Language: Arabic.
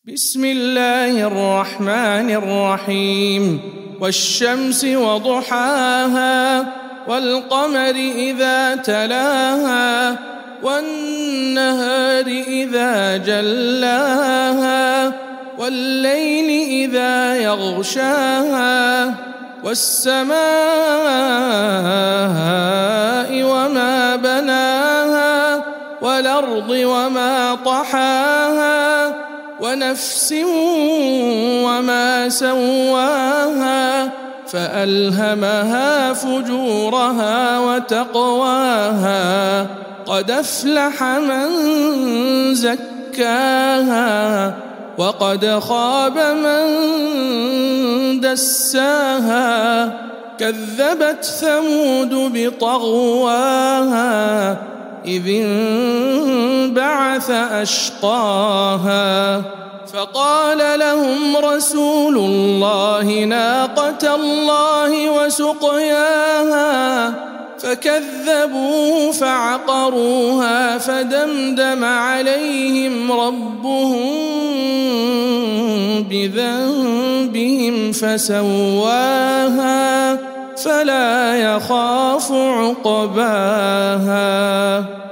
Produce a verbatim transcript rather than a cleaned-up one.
بسم الله الرحمن الرحيم والشمس وضحاها والقمر إذا تلاها والنهار إذا جلاها والليل إذا يغشاها والسماء وما بناها والأرض وما طحاها ونفس وما سواها فألهمها فجورها وتقواها قد أفلح من زكاها وقد خاب من دساها كذبت ثمود بطغواها إذ انبعث أشقاها فقال لهم رسول الله ناقة الله وسقياها فكذبوه فعقروها فدمدم عليهم ربهم بذنبهم فسواها فلا يخاف عقباها.